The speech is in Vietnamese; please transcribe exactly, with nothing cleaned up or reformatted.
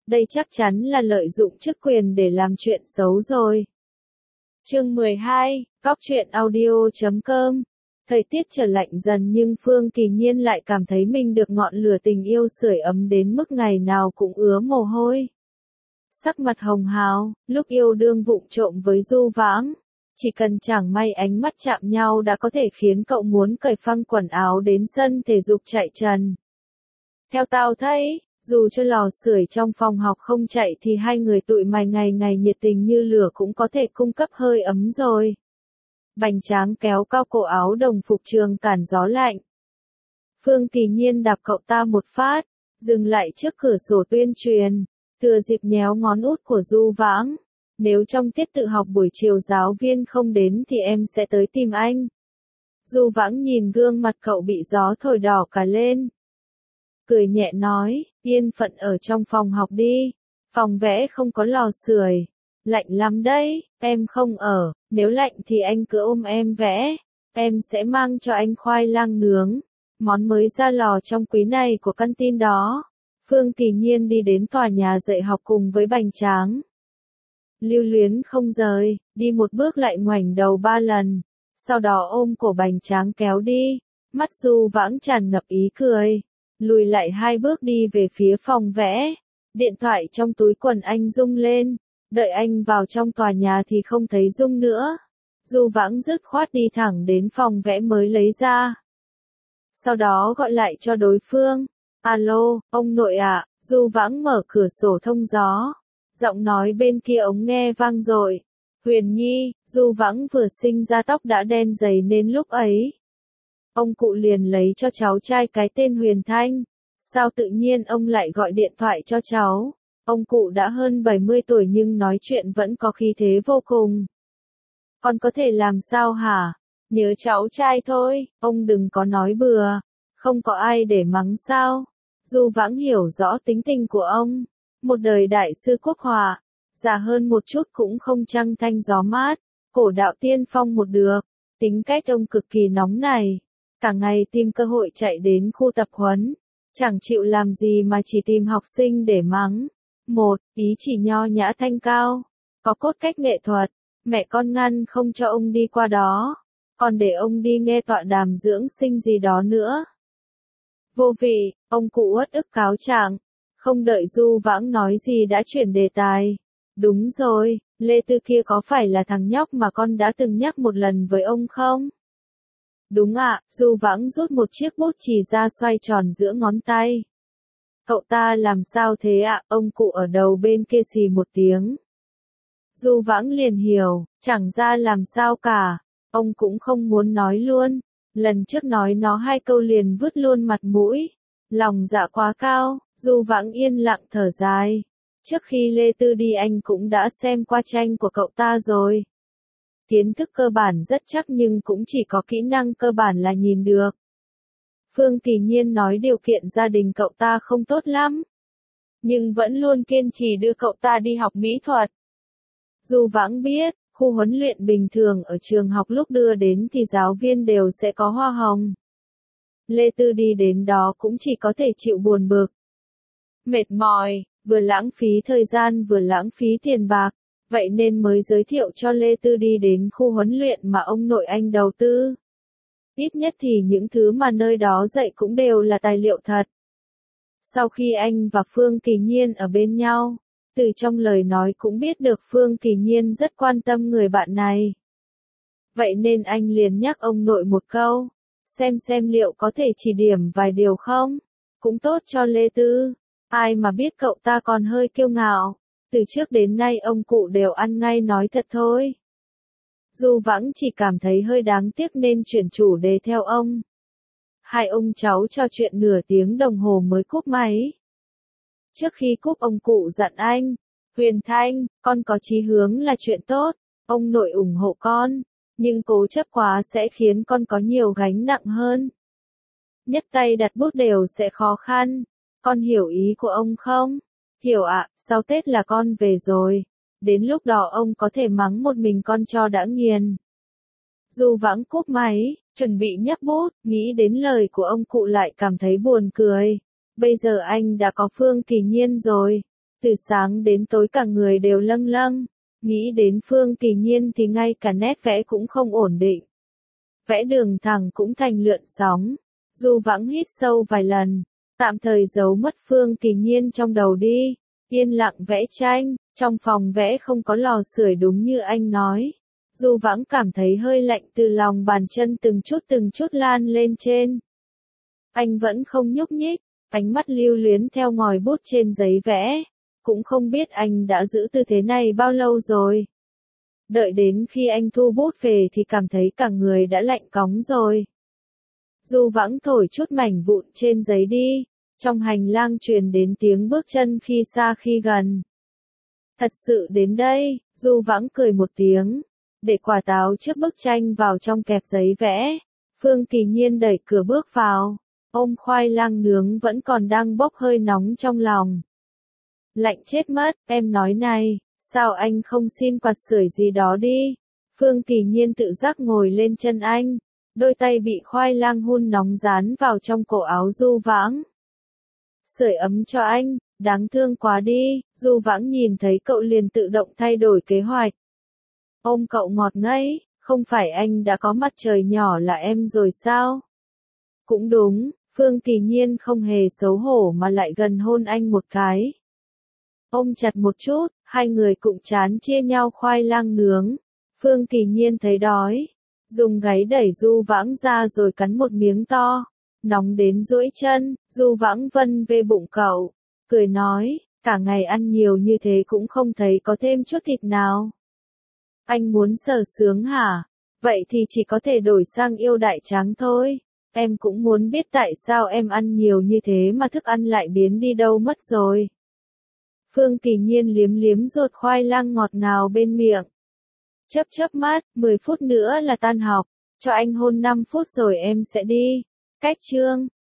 Đây chắc chắn là lợi dụng chức quyền để làm chuyện xấu rồi. Chương mười hai, Cóc truyện audio chấm com. Thời tiết trở lạnh dần nhưng Phương Kỳ Nhiên lại cảm thấy mình được ngọn lửa tình yêu sưởi ấm đến mức ngày nào cũng ứa mồ hôi. Sắc mặt hồng hào, lúc yêu đương vụng trộm với Du Vãng. Chỉ cần chẳng may ánh mắt chạm nhau đã có thể khiến cậu muốn cởi phăng quần áo đến sân thể dục chạy trần. Theo tao thấy, dù cho lò sưởi trong phòng học không chạy thì hai người tụi mày ngày ngày nhiệt tình như lửa cũng có thể cung cấp hơi ấm rồi. Bành Tráng kéo cao cổ áo đồng phục trường cản gió lạnh. Phương Kỳ Nhiên đạp cậu ta một phát, dừng lại trước cửa sổ tuyên truyền, thừa dịp nhéo ngón út của Du Vãng. Nếu trong tiết tự học buổi chiều giáo viên không đến thì em sẽ tới tìm anh. Du Vãng nhìn gương mặt cậu bị gió thổi đỏ cả lên. Cười nhẹ nói, yên phận ở trong phòng học đi, phòng vẽ không có lò sưởi, lạnh lắm đấy, em không ở, nếu lạnh thì anh cứ ôm em vẽ, em sẽ mang cho anh khoai lang nướng, món mới ra lò trong quý này của căn tin đó. Phương Kỳ Nhiên đi đến tòa nhà dạy học cùng với Bành Tráng. Lưu luyến không rời, đi một bước lại ngoảnh đầu ba lần, sau đó ôm cổ Bành Tráng kéo đi, mắt Du Vãng tràn ngập ý cười, lùi lại hai bước đi về phía phòng vẽ, điện thoại trong túi quần anh rung lên, đợi anh vào trong tòa nhà thì không thấy rung nữa. Du Vãng dứt khoát đi thẳng đến phòng vẽ mới lấy ra. Sau đó gọi lại cho đối phương, alo, ông nội ạ, Du Vãng mở cửa sổ thông gió. Giọng nói bên kia ống nghe vang dội. Huyền Nhi, Du Vãng vừa sinh ra tóc đã đen dày nên lúc ấy. Ông cụ liền lấy cho cháu trai cái tên Huyền Thanh. Sao tự nhiên ông lại gọi điện thoại cho cháu? Ông cụ đã hơn bảy mươi tuổi nhưng nói chuyện vẫn có khí thế vô cùng. Con có thể làm sao hả? Nhớ cháu trai thôi, ông đừng có nói bừa. Không có ai để mắng sao? Du Vãng hiểu rõ tính tình của ông. Một đời đại sư quốc họa, già hơn một chút cũng không trăng thanh gió mát, cổ đạo tiên phong một được, tính cách ông cực kỳ nóng này, cả ngày tìm cơ hội chạy đến khu tập huấn, chẳng chịu làm gì mà chỉ tìm học sinh để mắng. Một, ý chỉ nho nhã thanh cao, có cốt cách nghệ thuật, mẹ con ngăn không cho ông đi qua đó, còn để ông đi nghe tọa đàm dưỡng sinh gì đó nữa. Vô vị, ông cụ uất ức cáo trạng. Không đợi Du Vãng nói gì đã chuyển đề tài. Đúng rồi, Lê Tư kia có phải là thằng nhóc mà con đã từng nhắc một lần với ông không? Đúng ạ, Du Vãng rút một chiếc bút chì ra xoay tròn giữa ngón tay. Cậu ta làm sao thế ạ? Ông cụ ở đầu bên kia xì một tiếng. Du Vãng liền hiểu, chẳng ra làm sao cả. Ông cũng không muốn nói luôn. Lần trước nói nó hai câu liền vứt luôn mặt mũi. Lòng dạ quá cao. Du Vãng yên lặng thở dài. Trước khi Lê Tư đi anh cũng đã xem qua tranh của cậu ta rồi. Kiến thức cơ bản rất chắc nhưng cũng chỉ có kỹ năng cơ bản là nhìn được. Phương Kỳ Nhiên nói điều kiện gia đình cậu ta không tốt lắm. Nhưng vẫn luôn kiên trì đưa cậu ta đi học mỹ thuật. Du Vãng biết, khu huấn luyện bình thường ở trường học lúc đưa đến thì giáo viên đều sẽ có hoa hồng. Lê Tư đi đến đó cũng chỉ có thể chịu buồn bực. Mệt mỏi, vừa lãng phí thời gian vừa lãng phí tiền bạc, vậy nên mới giới thiệu cho Lê Tư đi đến khu huấn luyện mà ông nội anh đầu tư. Ít nhất thì những thứ mà nơi đó dạy cũng đều là tài liệu thật. Sau khi anh và Phương Kỳ Nhiên ở bên nhau, từ trong lời nói cũng biết được Phương Kỳ Nhiên rất quan tâm người bạn này. Vậy nên anh liền nhắc ông nội một câu, xem xem liệu có thể chỉ điểm vài điều không, cũng tốt cho Lê Tư. Ai mà biết cậu ta còn hơi kiêu ngạo, từ trước đến nay ông cụ đều ăn ngay nói thật thôi. Du Vãng chỉ cảm thấy hơi đáng tiếc nên chuyển chủ đề theo ông. Hai ông cháu trò chuyện nửa tiếng đồng hồ mới cúp máy. Trước khi cúp ông cụ dặn anh, Huyền Thanh, con có chí hướng là chuyện tốt, ông nội ủng hộ con, nhưng cố chấp quá sẽ khiến con có nhiều gánh nặng hơn. Nhấc tay đặt bút đều sẽ khó khăn. Con hiểu ý của ông không? Hiểu ạ, à, sau Tết là con về rồi. Đến lúc đó ông có thể mắng một mình con cho đã nghiền. Du Vãng cúp máy, chuẩn bị nhấc bút, nghĩ đến lời của ông cụ lại cảm thấy buồn cười. Bây giờ anh đã có Phương Kỳ Nhiên rồi. Từ sáng đến tối cả người đều lâng lâng, nghĩ đến Phương Kỳ Nhiên thì ngay cả nét vẽ cũng không ổn định. Vẽ đường thẳng cũng thành lượn sóng. Du Vãng hít sâu vài lần, tạm thời giấu mất Phương Kỳ Nhiên trong đầu đi, yên lặng vẽ tranh, trong phòng vẽ không có lò sưởi đúng như anh nói. Du Vãng cảm thấy hơi lạnh từ lòng bàn chân từng chút từng chút lan lên trên. Anh vẫn không nhúc nhích, ánh mắt lưu luyến theo ngòi bút trên giấy vẽ, cũng không biết anh đã giữ tư thế này bao lâu rồi. Đợi đến khi anh thu bút về thì cảm thấy cả người đã lạnh cóng rồi. Du Vãng thổi chút mảnh vụn trên giấy đi, trong hành lang truyền đến tiếng bước chân khi xa khi gần. Thật sự đến đây, Du Vãng cười một tiếng, để quả táo trước bức tranh vào trong kẹp giấy vẽ. Phương Kỳ Nhiên đẩy cửa bước vào, ôm khoai lang nướng vẫn còn đang bốc hơi nóng trong lòng. Lạnh chết mất, em nói này, sao anh không xin quạt sưởi gì đó đi? Phương Kỳ Nhiên tự giác ngồi lên chân anh, đôi tay bị khoai lang hun nóng dán vào trong cổ áo Du Vãng. Sưởi ấm cho anh, đáng thương quá đi. Du Vãng nhìn thấy cậu liền tự động thay đổi kế hoạch. Ôm cậu ngọt ngây, không phải anh đã có mặt trời nhỏ là em rồi sao? Cũng đúng, Phương Kỳ Nhiên không hề xấu hổ mà lại gần hôn anh một cái. Ôm chặt một chút, hai người cụng chán chia nhau khoai lang nướng. Phương Kỳ Nhiên thấy đói, dùng gáy đẩy Du Vãng ra rồi cắn một miếng to, nóng đến duỗi chân. Du Vãng vân về bụng cậu, cười nói, cả ngày ăn nhiều như thế cũng không thấy có thêm chút thịt nào. Anh muốn sờ sướng hả? Vậy thì chỉ có thể đổi sang yêu đại tráng thôi. Em cũng muốn biết tại sao em ăn nhiều như thế mà thức ăn lại biến đi đâu mất rồi. Phương Kỳ Nhiên liếm liếm ruột khoai lang ngọt ngào bên miệng. Chớp chớp mắt, mười phút nữa là tan học, cho anh hôn năm phút rồi em sẽ đi. Cách chương